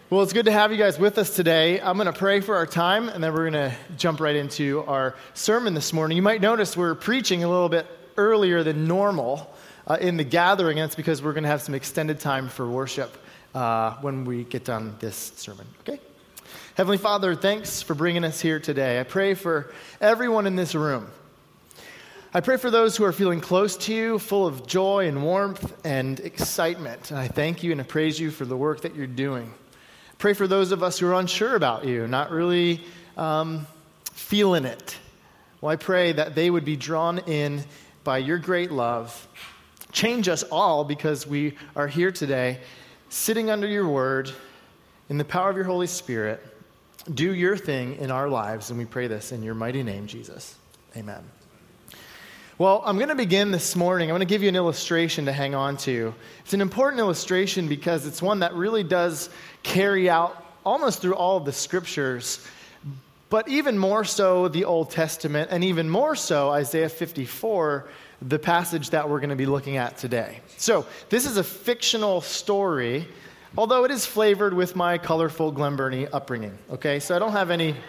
Well, it's good to have you guys with us today. I'm going to pray for our time, and then we're going to jump right into our sermon this morning. You might notice we're preaching a little bit earlier than normal in the gathering, and that's because we're going to have some extended time for worship when we get done this sermon. Okay? Heavenly Father, thanks for bringing us here today. I pray for everyone in this room. I pray for those who are feeling close to you, full of joy and warmth and excitement. And I thank you and I praise you for the work that you're doing. Pray for those of us who are unsure about you, not really feeling it. Well, I pray that they would be drawn in by your great love. Change us all because we are here today, sitting under your word, in the power of your Holy Spirit. Do your thing in our lives, and we pray this in your mighty name, Jesus. Amen. Well, I'm going to begin this morning. I'm going to give you an illustration to hang on to. It's an important illustration because it's one that really does carry out almost through all of the scriptures, but even more so the Old Testament, and even more so Isaiah 54, the passage that we're going to be looking at today. So this is a fictional story, although it is flavored with my colorful Glen Burnie upbringing. Okay, so I don't have any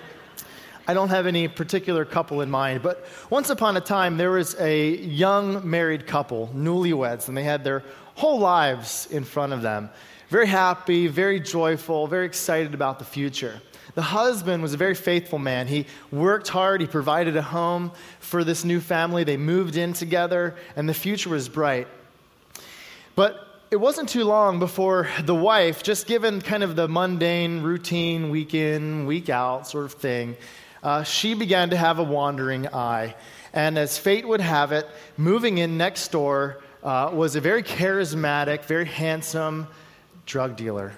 particular couple in mind, but once upon a time, there was a young married couple, newlyweds, and they had their whole lives in front of them. Very happy, very joyful, very excited about the future. The husband was a very faithful man. He worked hard. He provided a home for this new family. They moved in together, and the future was bright. But it wasn't too long before the wife, just given kind of the mundane, routine, week in, week out sort of thing, she began to have a wandering eye. And as fate would have it, moving in next door was a very charismatic, very handsome drug dealer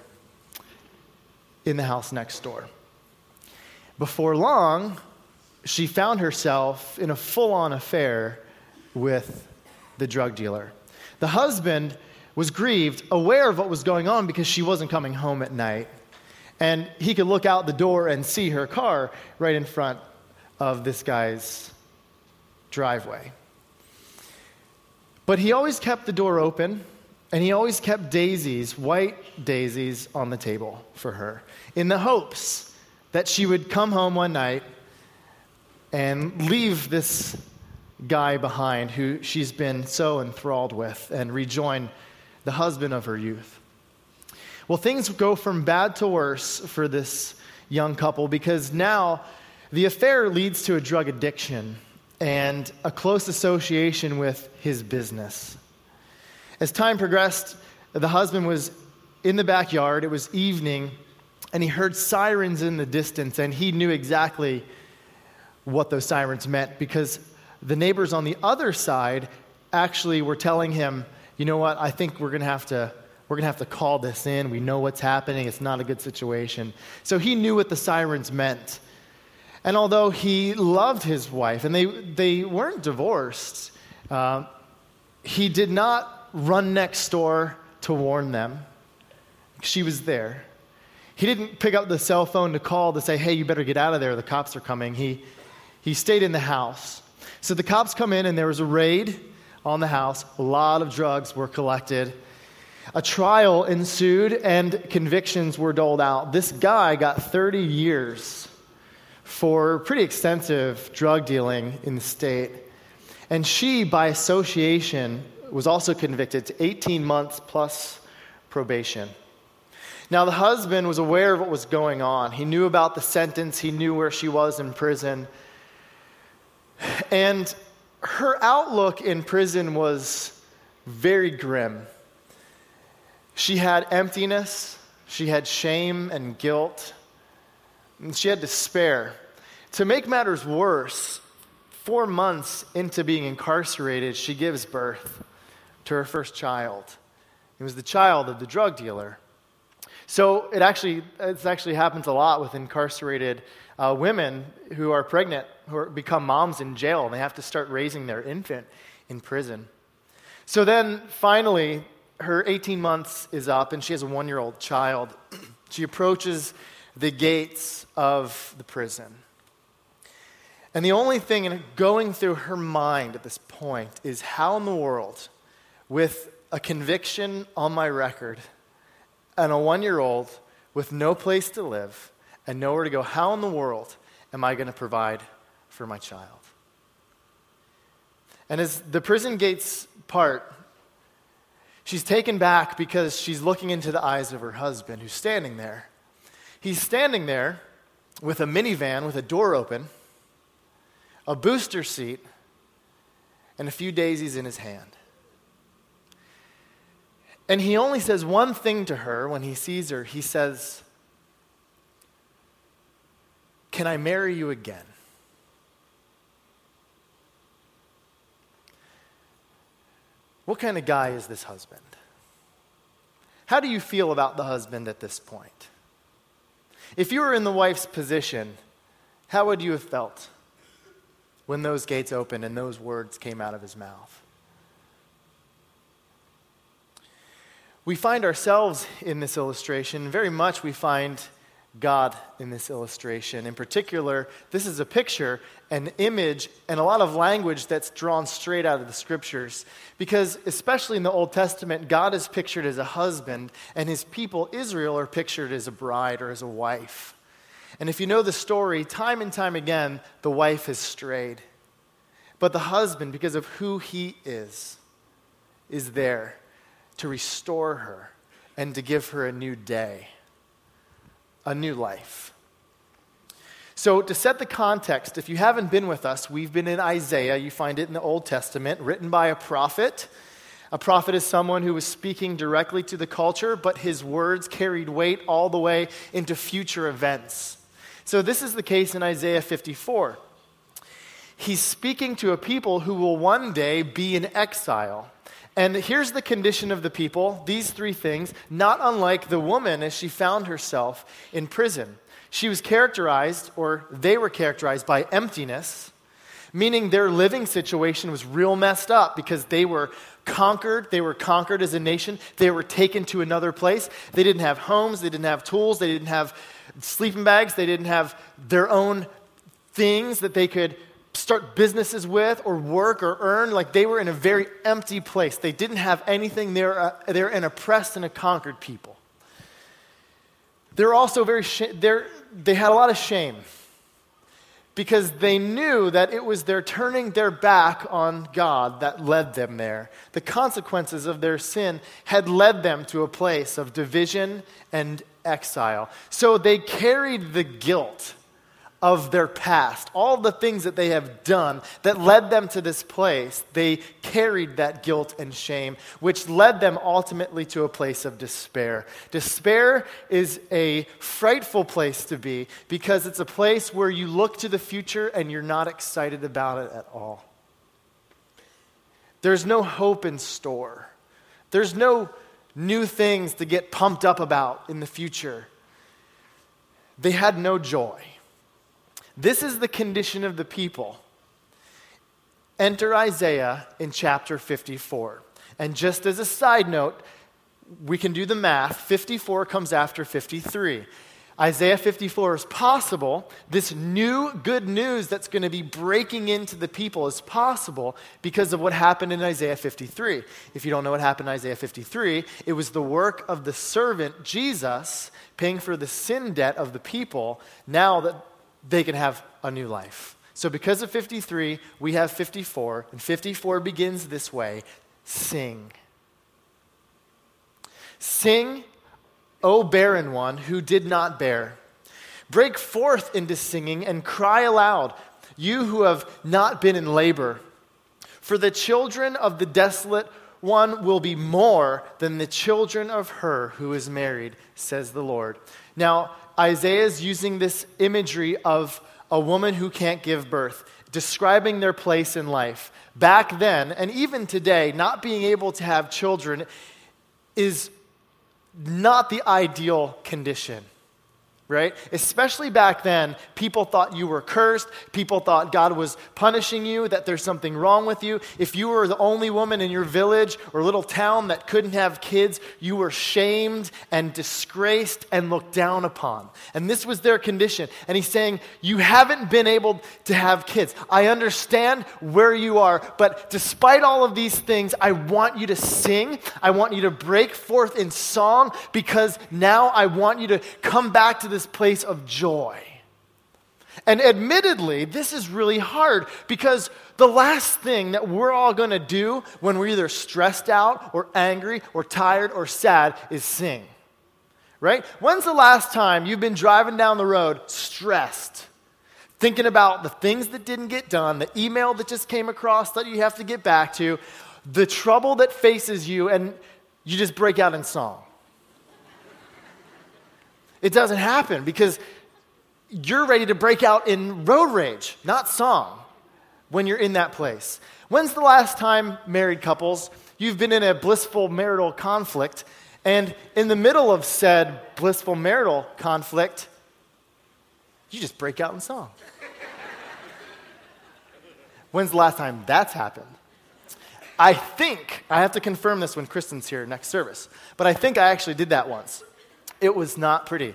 in the house next door. Before long, she found herself in a full-on affair with the drug dealer. The husband was grieved, aware of what was going on because she wasn't coming home at night. And he could look out the door and see her car right in front of this guy's driveway. But he always kept the door open, and he always kept daisies, white daisies, on the table for her, in the hopes that she would come home one night and leave this guy behind who she's been so enthralled with and rejoin the husband of her youth. Well, things go from bad to worse for this young couple because now the affair leads to a drug addiction and a close association with his business. As time progressed, the husband was in the backyard. It was evening, and he heard sirens in the distance, and he knew exactly what those sirens meant because the neighbors on the other side actually were telling him, you know what, I think we're going to have to call this in. We know what's happening. It's not a good situation. So he knew what the sirens meant. And although he loved his wife, and they weren't divorced, he did not run next door to warn them. She was there. He didn't pick up the cell phone to call to say, hey, you better get out of there. The cops are coming. He stayed in the house. So the cops come in, and there was a raid on the house. A lot of drugs were collected. A trial ensued, and convictions were doled out. This guy got 30 years for pretty extensive drug dealing in the state. And she, by association, was also convicted to 18 months plus probation. Now, the husband was aware of what was going on. He knew about the sentence. He knew where she was in prison. And her outlook in prison was very grim. She had emptiness. She had shame and guilt. And she had despair. To make matters worse, 4 months into being incarcerated, she gives birth to her first child. It was the child of the drug dealer. So it actually happens a lot with incarcerated women who are pregnant, become moms in jail, and they have to start raising their infant in prison. So then finally, her 18 months is up, and she has a 1-year-old child. She approaches the gates of the prison. And the only thing going through her mind at this point is how in the world, with a conviction on my record and a 1-year-old, with no place to live and nowhere to go. How in the world am I going to provide for my child? And as the prison gates part, she's taken back because she's looking into the eyes of her husband who's standing there. He's standing there with a minivan with a door open, a booster seat, and a few daisies in his hand. And he only says one thing to her when he sees her. He says, "Can I marry you again?" What kind of guy is this husband? How do you feel about the husband at this point? If you were in the wife's position, how would you have felt when those gates opened and those words came out of his mouth? We find ourselves in this illustration. Very much we find God in this illustration. In particular, this is a picture, an image, and a lot of language that's drawn straight out of the scriptures. Because especially in the Old Testament, God is pictured as a husband, and his people, Israel, are pictured as a bride or as a wife. And if you know the story, time and time again, the wife has strayed. But the husband, because of who he is there to restore her and to give her a new day, a new life. So to set the context, if you haven't been with us, we've been in Isaiah. You find it in the Old Testament, written by a prophet. A prophet is someone who was speaking directly to the culture, but his words carried weight all the way into future events. So this is the case in Isaiah 54. He's speaking to a people who will one day be in exile. And here's the condition of the people, these three things, not unlike the woman as she found herself in prison. She was characterized, or they were characterized by emptiness, meaning their living situation was real messed up because they were conquered. They were conquered as a nation. They were taken to another place. They didn't have homes. They didn't have tools. They didn't have sleeping bags. They didn't have their own things that they could start businesses with or work or earn. Like, they were in a very empty place. They didn't have anything. They're an oppressed and a conquered people. They're also they had a lot of shame because they knew that it was their turning their back on God that led them there. The consequences of their sin had led them to a place of division and exile. So they carried the guilt of their past, all the things that they have done that led them to this place. They carried that guilt and shame, which led them ultimately to a place of despair. Despair is a frightful place to be because it's a place where you look to the future and you're not excited about it at all. There's no hope in store. There's no new things to get pumped up about in the future. They had no joy. This is the condition of the people. Enter Isaiah in chapter 54. And just as a side note, we can do the math. 54 comes after 53. Isaiah 54 is possible. This new good news that's going to be breaking into the people is possible because of what happened in Isaiah 53. If you don't know what happened in Isaiah 53, it was the work of the servant Jesus paying for the sin debt of the people now that they can have a new life. So because of 53, we have 54, and 54 begins this way: sing. Sing, O barren one who did not bear. Break forth into singing and cry aloud, you who have not been in labor. For the children of the desolate one will be more than the children of her who is married, says the Lord. Now, Isaiah is using this imagery of a woman who can't give birth, describing their place in life. Back then, and even today, not being able to have children is not the ideal condition, right? Especially back then, people thought you were cursed. People thought God was punishing you, that there's something wrong with you. If you were the only woman in your village or little town that couldn't have kids, you were shamed and disgraced and looked down upon. And this was their condition. And he's saying, you haven't been able to have kids. I understand where you are, but despite all of these things, I want you to sing. I want you to break forth in song, because now I want you to come back to this place of joy. And admittedly, this is really hard, because the last thing that we're all going to do when we're either stressed out or angry or tired or sad is sing. Right? When's the last time you've been driving down the road stressed, thinking about the things that didn't get done, the email that just came across that you have to get back to, the trouble that faces you, and you just break out in song? It doesn't happen, because you're ready to break out in road rage, not song, when you're in that place. When's the last time, married couples, you've been in a blissful marital conflict, and in the middle of said blissful marital conflict, you just break out in song? When's the last time that's happened? I think, I have to confirm this when Kristen's here next service, but I think I actually did that once. It was not pretty.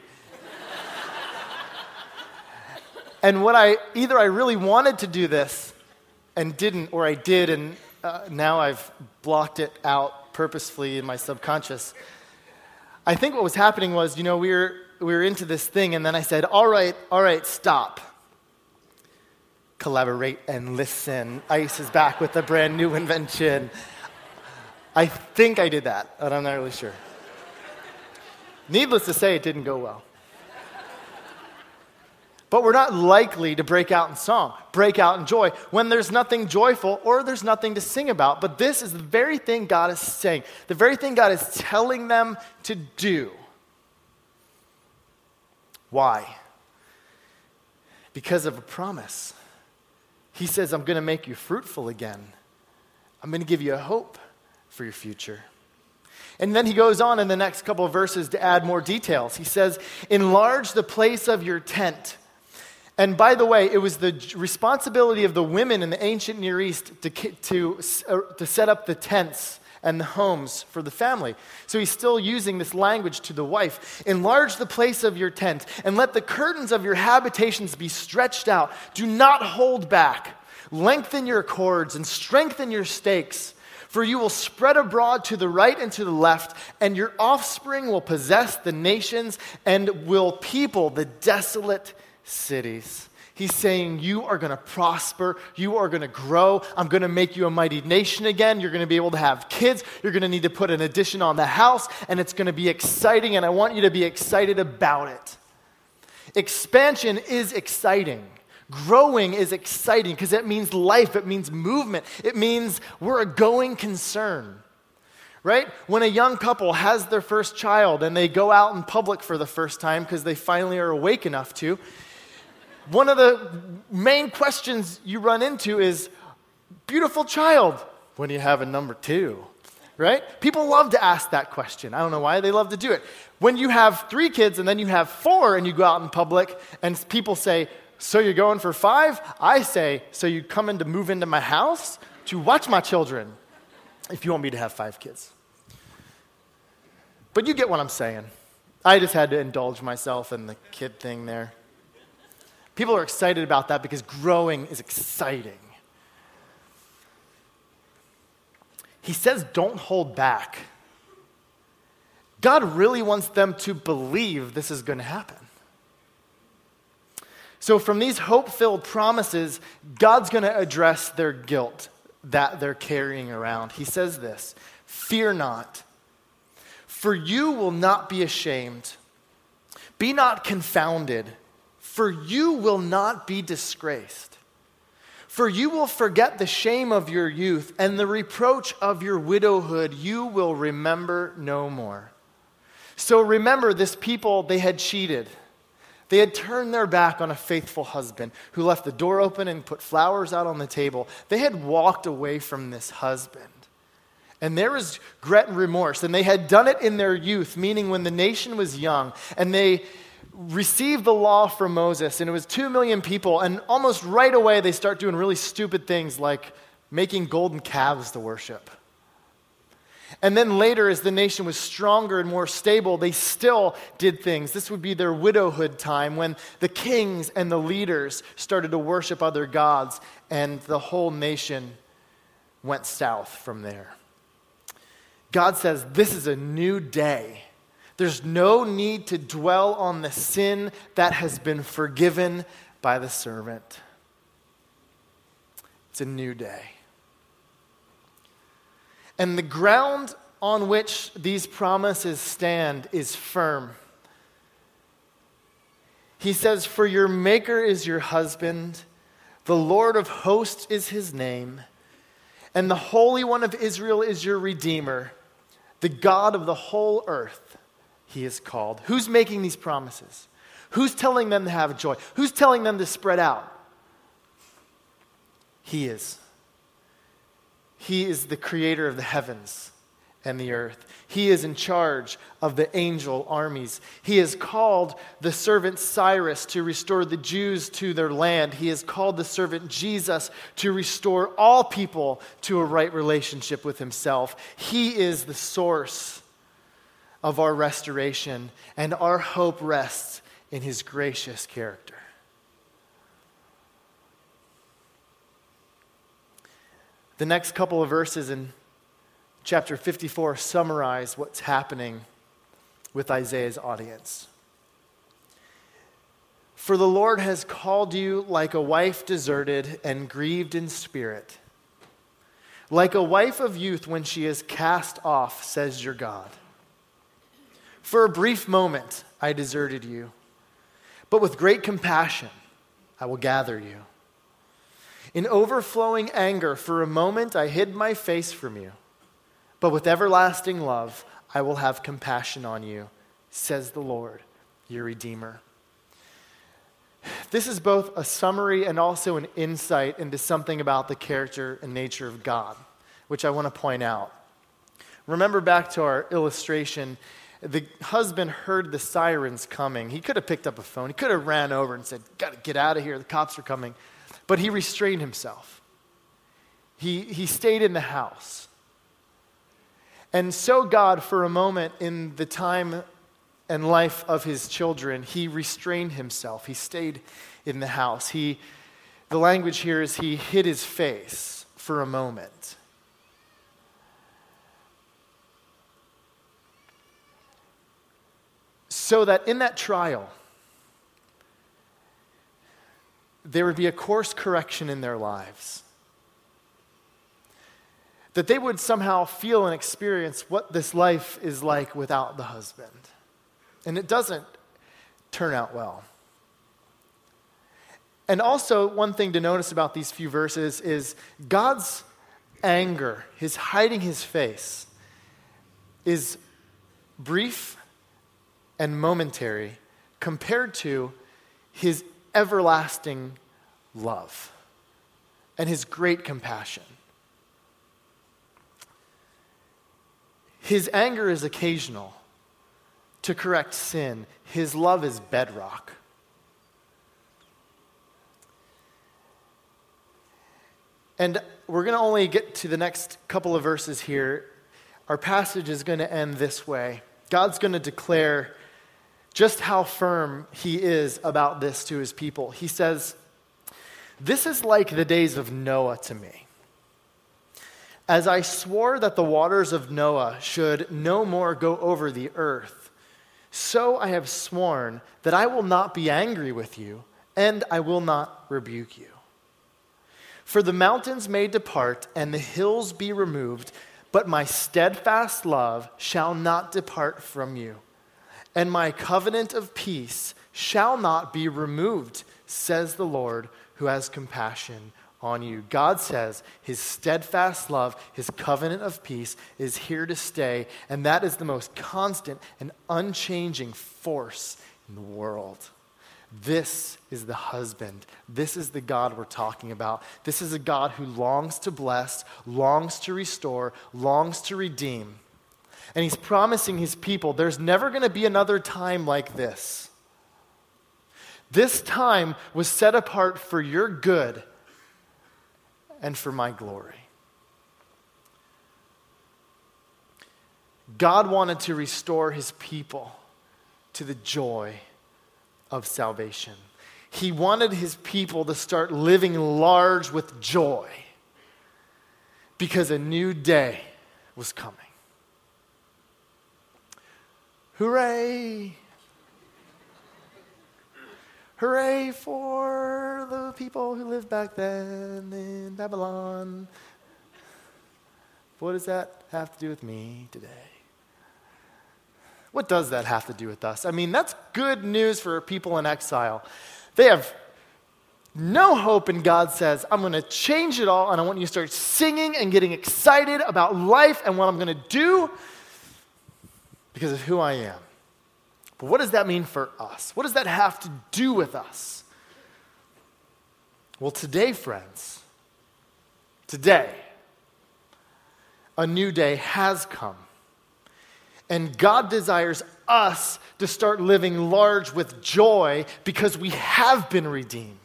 And either I really wanted to do this and didn't, or I did, and now I've blocked it out purposefully in my subconscious. I think what was happening was, we were into this thing, and then I said, all right, stop. Collaborate and listen. ICE is back with a brand new invention. I think I did that, but I'm not really sure. Needless to say, it didn't go well. But we're not likely to break out in song, break out in joy, when there's nothing joyful or there's nothing to sing about. But this is the very thing God is saying, the very thing God is telling them to do. Why? Because of a promise. He says, I'm going to make you fruitful again. I'm going to give you a hope for your future. And then he goes on in the next couple of verses to add more details. He says, enlarge the place of your tent. And by the way, it was the responsibility of the women in the ancient Near East to set up the tents and the homes for the family. So he's still using this language to the wife. Enlarge the place of your tent, and let the curtains of your habitations be stretched out. Do not hold back. Lengthen your cords and strengthen your stakes. For you will spread abroad to the right and to the left, and your offspring will possess the nations and will people the desolate cities. He's saying, you are going to prosper. You are going to grow. I'm going to make you a mighty nation again. You're going to be able to have kids. You're going to need to put an addition on the house, and it's going to be exciting, and I want you to be excited about it. Expansion is exciting. Growing is exciting because it means life. It means movement. It means we're a going concern. Right? When a young couple has their first child and they go out in public for the first time because they finally are awake enough to, one of the main questions you run into is, beautiful child, when do you have a number 2? Right? People love to ask that question. I don't know why, they love to do it. When you have 3 kids and then you have 4 and you go out in public and people say, so you're going for 5? I say, so you come in to move into my house to watch my children if you want me to have 5 kids. But you get what I'm saying. I just had to indulge myself in the kid thing there. People are excited about that because growing is exciting. He says, don't hold back. God really wants them to believe this is going to happen. So from these hope-filled promises, God's going to address their guilt that they're carrying around. He says this, fear not, for you will not be ashamed. Be not confounded, for you will not be disgraced. For you will forget the shame of your youth, and the reproach of your widowhood you will remember no more. So remember, this people, they had cheated. They had turned their back on a faithful husband who left the door open and put flowers out on the table. They had walked away from this husband. And there was regret and remorse. And they had done it in their youth, meaning when the nation was young. And they receive the law from Moses, and it was 2 million people, and almost right away they start doing really stupid things like making golden calves to worship. And then later, as the nation was stronger and more stable, they still did things. This would be their widowhood time when the kings and the leaders started to worship other gods, and the whole nation went south from there. God says, this is a new day. There's no need to dwell on the sin that has been forgiven by the servant. It's a new day. And the ground on which these promises stand is firm. He says, for your Maker is your husband, the Lord of hosts is his name, and the Holy One of Israel is your Redeemer, the God of the whole earth, he is called. Who's making these promises? Who's telling them to have joy? Who's telling them to spread out? He is. He is the creator of the heavens and the earth. He is in charge of the angel armies. He has called the servant Cyrus to restore the Jews to their land. He has called the servant Jesus to restore all people to a right relationship with himself. He is the source of our restoration, and our hope rests in his gracious character. The next couple of verses in chapter 54 summarize what's happening with Isaiah's audience. For the Lord has called you like a wife deserted and grieved in spirit, like a wife of youth when she is cast off, says your God. For a brief moment I deserted you, but with great compassion I will gather you. In overflowing anger, for a moment I hid my face from you, but with everlasting love I will have compassion on you, says the Lord, your Redeemer. This is both a summary and also an insight into something about the character and nature of God, which I want to point out. Remember back to our illustration, the husband heard the sirens coming. He could have picked up a phone. He could have ran over and said, got to get out of here, the cops are coming. But he restrained himself. He stayed in the house. And so God, for a moment in the time and life of his children, he restrained himself. He stayed in the house. The language here is he hid his face for a moment. So that in that trial, there would be a course correction in their lives. That they would somehow feel and experience what this life is like without the husband. And it doesn't turn out well. And also, one thing to notice about these few verses is God's anger, his hiding his face, is brief and momentary compared to his everlasting love and his great compassion. His anger is occasional to correct sin. His love is bedrock. And we're going to only get to the next couple of verses here. Our passage is going to end this way. God's going to declare just how firm he is about this to his people. He says, "This is like the days of Noah to me. As I swore that the waters of Noah should no more go over the earth, so I have sworn that I will not be angry with you, and I will not rebuke you. For the mountains may depart and the hills be removed, but my steadfast love shall not depart from you, and my covenant of peace shall not be removed, says the Lord, who has compassion on you." God says his steadfast love, his covenant of peace is here to stay, and that is the most constant and unchanging force in the world. This is the husband. This is the God we're talking about. This is a God who longs to bless, longs to restore, longs to redeem. And he's promising his people there's never going to be another time like this. This time was set apart for your good and for my glory. God wanted to restore his people to the joy of salvation. He wanted his people to start living large with joy because a new day was coming. Hooray! Hooray for the people who lived back then in Babylon. What does that have to do with me today? What does that have to do with us? I mean, that's good news for people in exile. They have no hope, and God says, I'm going to change it all, and I want you to start singing and getting excited about life and what I'm going to do because of who I am. But what does that mean for us? What does that have to do with us? Well, today, friends, today, a new day has come. And God desires us to start living large with joy because we have been redeemed.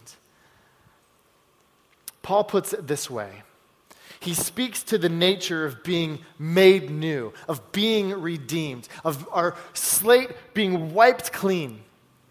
Paul puts it this way. He speaks to the nature of being made new, of being redeemed, of our slate being wiped clean.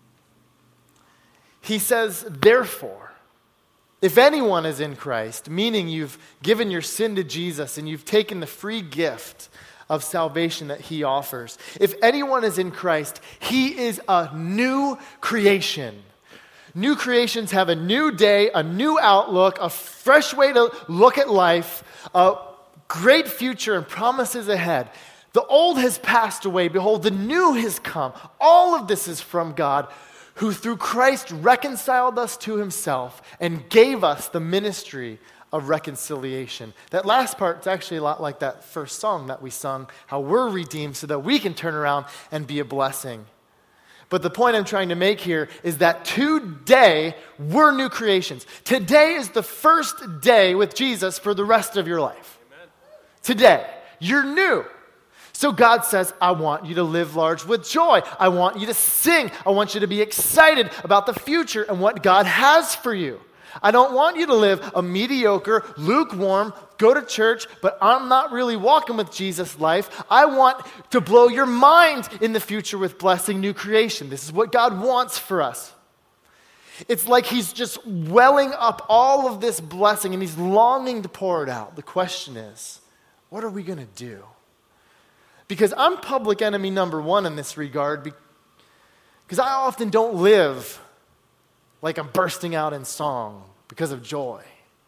He says, therefore, if anyone is in Christ, meaning you've given your sin to Jesus and you've taken the free gift of salvation that he offers. If anyone is in Christ, he is a new creation. New creations have a new day, a new outlook, a fresh way to look at life, a great future and promises ahead. The old has passed away. Behold, the new has come. All of this is from God, who through Christ reconciled us to himself and gave us the ministry of reconciliation. That last part is actually a lot like that first song that we sung, how we're redeemed so that we can turn around and be a blessing. But the point I'm trying to make here is that today, we're new creations. Today is the first day with Jesus for the rest of your life. Amen. Today, you're new. So God says, I want you to live large with joy. I want you to sing. I want you to be excited about the future and what God has for you. I don't want you to live a mediocre, lukewarm, go to church, but I'm not really walking with Jesus life. I want to blow your mind in the future with blessing, new creation. This is what God wants for us. It's like he's just welling up all of this blessing and he's longing to pour it out. The question is, what are we going to do? Because I'm public enemy number one in this regard because I often don't live like I'm bursting out in song because of joy.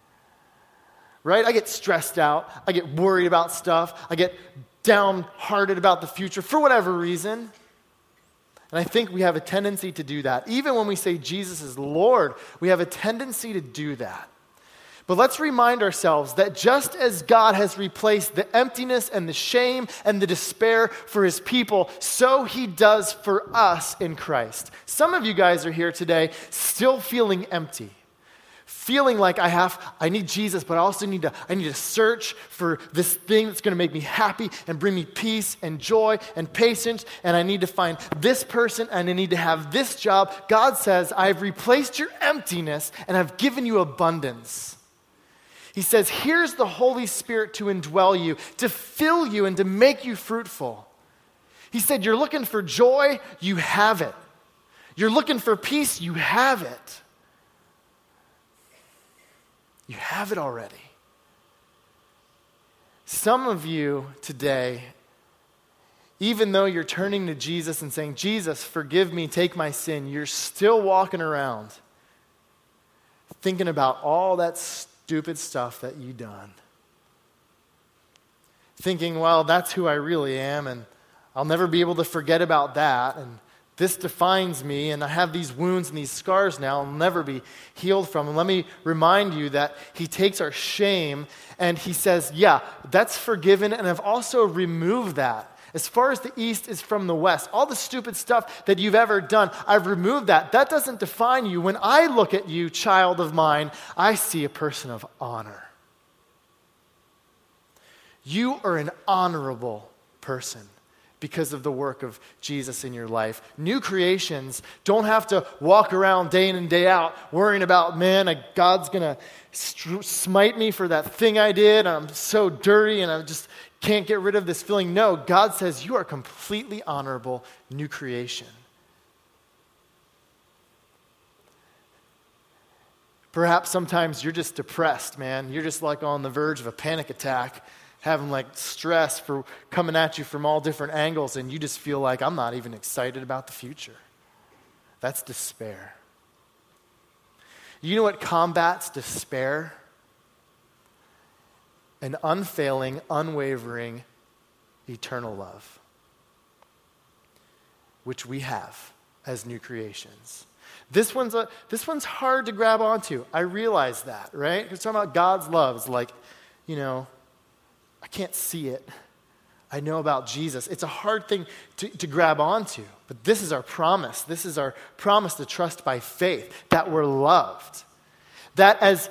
Right? I get stressed out. I get worried about stuff. I get downhearted about the future for whatever reason. And I think we have a tendency to do that. Even when we say Jesus is Lord, we have a tendency to do that. But let's remind ourselves that just as God has replaced the emptiness and the shame and the despair for his people, so he does for us in Christ. Some of you guys are here today still feeling empty. Feeling like I need Jesus, but I also need to search for this thing that's going to make me happy and bring me peace and joy and patience, and I need to find this person and I need to have this job. God says, I've replaced your emptiness and I've given you abundance. He says, here's the Holy Spirit to indwell you, to fill you and to make you fruitful. He said, you're looking for joy, you have it. You're looking for peace, you have it. You have it already. Some of you today, even though you're turning to Jesus and saying, Jesus, forgive me, take my sin, you're still walking around thinking about all that stupid stuff that you've done. Thinking, well, that's who I really am, and I'll never be able to forget about that, and this defines me, and I have these wounds and these scars now I'll never be healed from. And let me remind you that he takes our shame and he says, yeah, that's forgiven, and I've also removed that. As far as the east is from the west, all the stupid stuff that you've ever done, I've removed that. That doesn't define you. When I look at you, child of mine, I see a person of honor. You are an honorable person. because of the work of Jesus in your life. New creations don't have to walk around day in and day out worrying about, man, God's going to smite me for that thing I did. I'm so dirty and I just can't get rid of this feeling. No, God says you are completely honorable new creation. Perhaps sometimes you're just depressed, man. You're just like on the verge of a panic attack, having like stress for coming at you from all different angles, and you just feel like, I'm not even excited about the future. That's despair. You know what combats despair? An unfailing, unwavering, eternal love, which we have as new creations. This one's hard to grab onto. I realize that, right? We're talking about God's love. It's like, I can't see it. I know about Jesus. It's a hard thing to grab onto. But this is our promise. This is our promise to trust by faith that we're loved. That as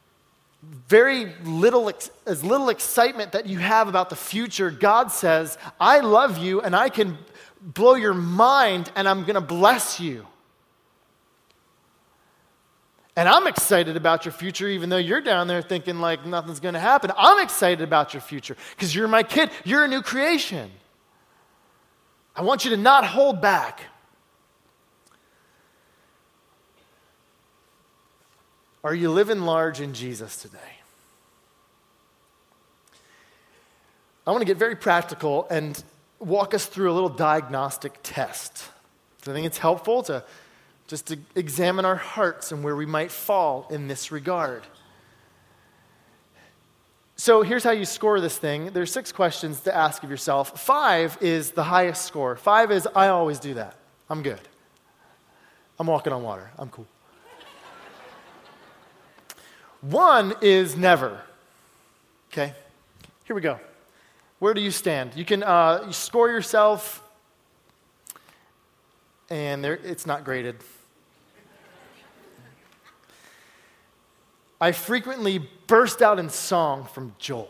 little excitement that you have about the future, God says, I love you and I can blow your mind and I'm going to bless you. And I'm excited about your future, even though you're down there thinking like nothing's going to happen. I'm excited about your future because you're my kid. You're a new creation. I want you to not hold back. Are you living large in Jesus today? I want to get very practical and walk us through a little diagnostic test. So I think it's helpful to examine our hearts and where we might fall in this regard. So here's how you score this thing. There's 6 questions to ask of yourself. 5 is the highest score. 5 is, I always do that. I'm good. I'm walking on water. I'm cool. 1 is never. Okay? Here we go. Where do you stand? You can you score yourself, and it's not graded. I frequently burst out in song from joy.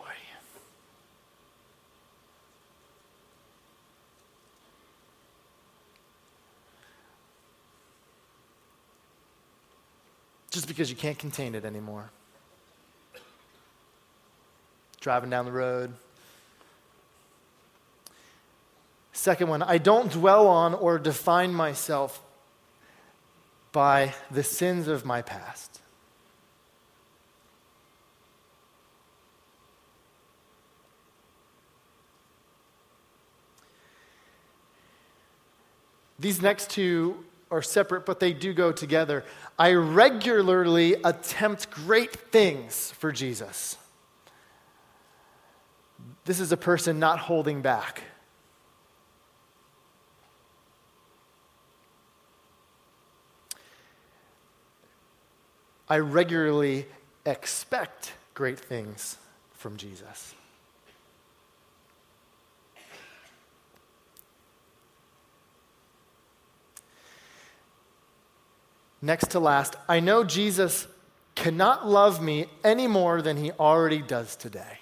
Just because you can't contain it anymore. Driving down the road. Second one, I don't dwell on or define myself by the sins of my past. These next 2 are separate, but they do go together. I regularly attempt great things for Jesus. This is a person not holding back. I regularly expect great things from Jesus. Next to last, I know Jesus cannot love me any more than he already does today.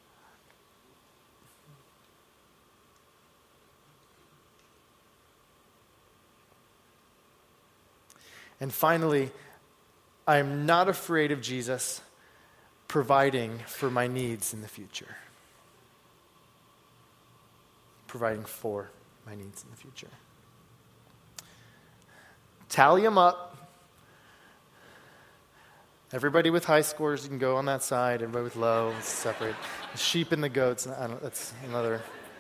And finally, I am not afraid of Jesus providing for my needs in the future. Providing for my needs in the future. Tally them up. Everybody with high scores, you can go on that side. Everybody with low, separate. The sheep and the goats, that's another.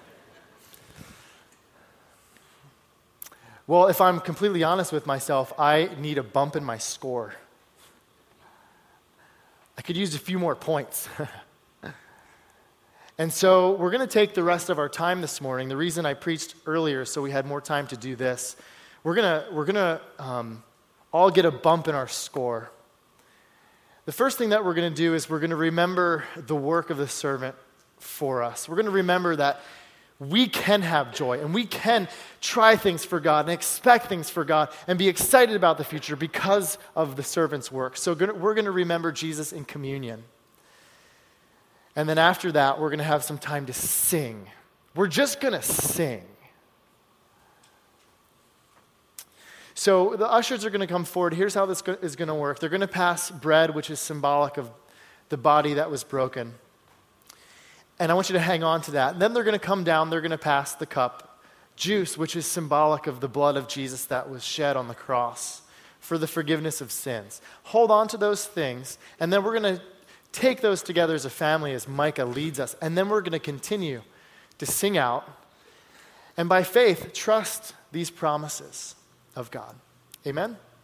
Well, if I'm completely honest with myself, I need a bump in my score. I could use a few more points. And so we're going to take the rest of our time this morning. The reason I preached earlier so we had more time to do this, we're gonna all get a bump in our score. The first thing that we're going to do is we're going to remember the work of the servant for us. We're going to remember that we can have joy and we can try things for God and expect things for God and be excited about the future because of the servant's work. So we're going to remember Jesus in communion. And then after that, we're going to have some time to sing. We're just going to sing. So the ushers are going to come forward. Here's how this is going to work. They're going to pass bread, which is symbolic of the body that was broken. And I want you to hang on to that. And then they're going to come down. They're going to pass the cup, juice, which is symbolic of the blood of Jesus that was shed on the cross for the forgiveness of sins. Hold on to those things. And then we're going to take those together as a family as Micah leads us. And then we're going to continue to sing out. And by faith, trust these promises of God. Amen?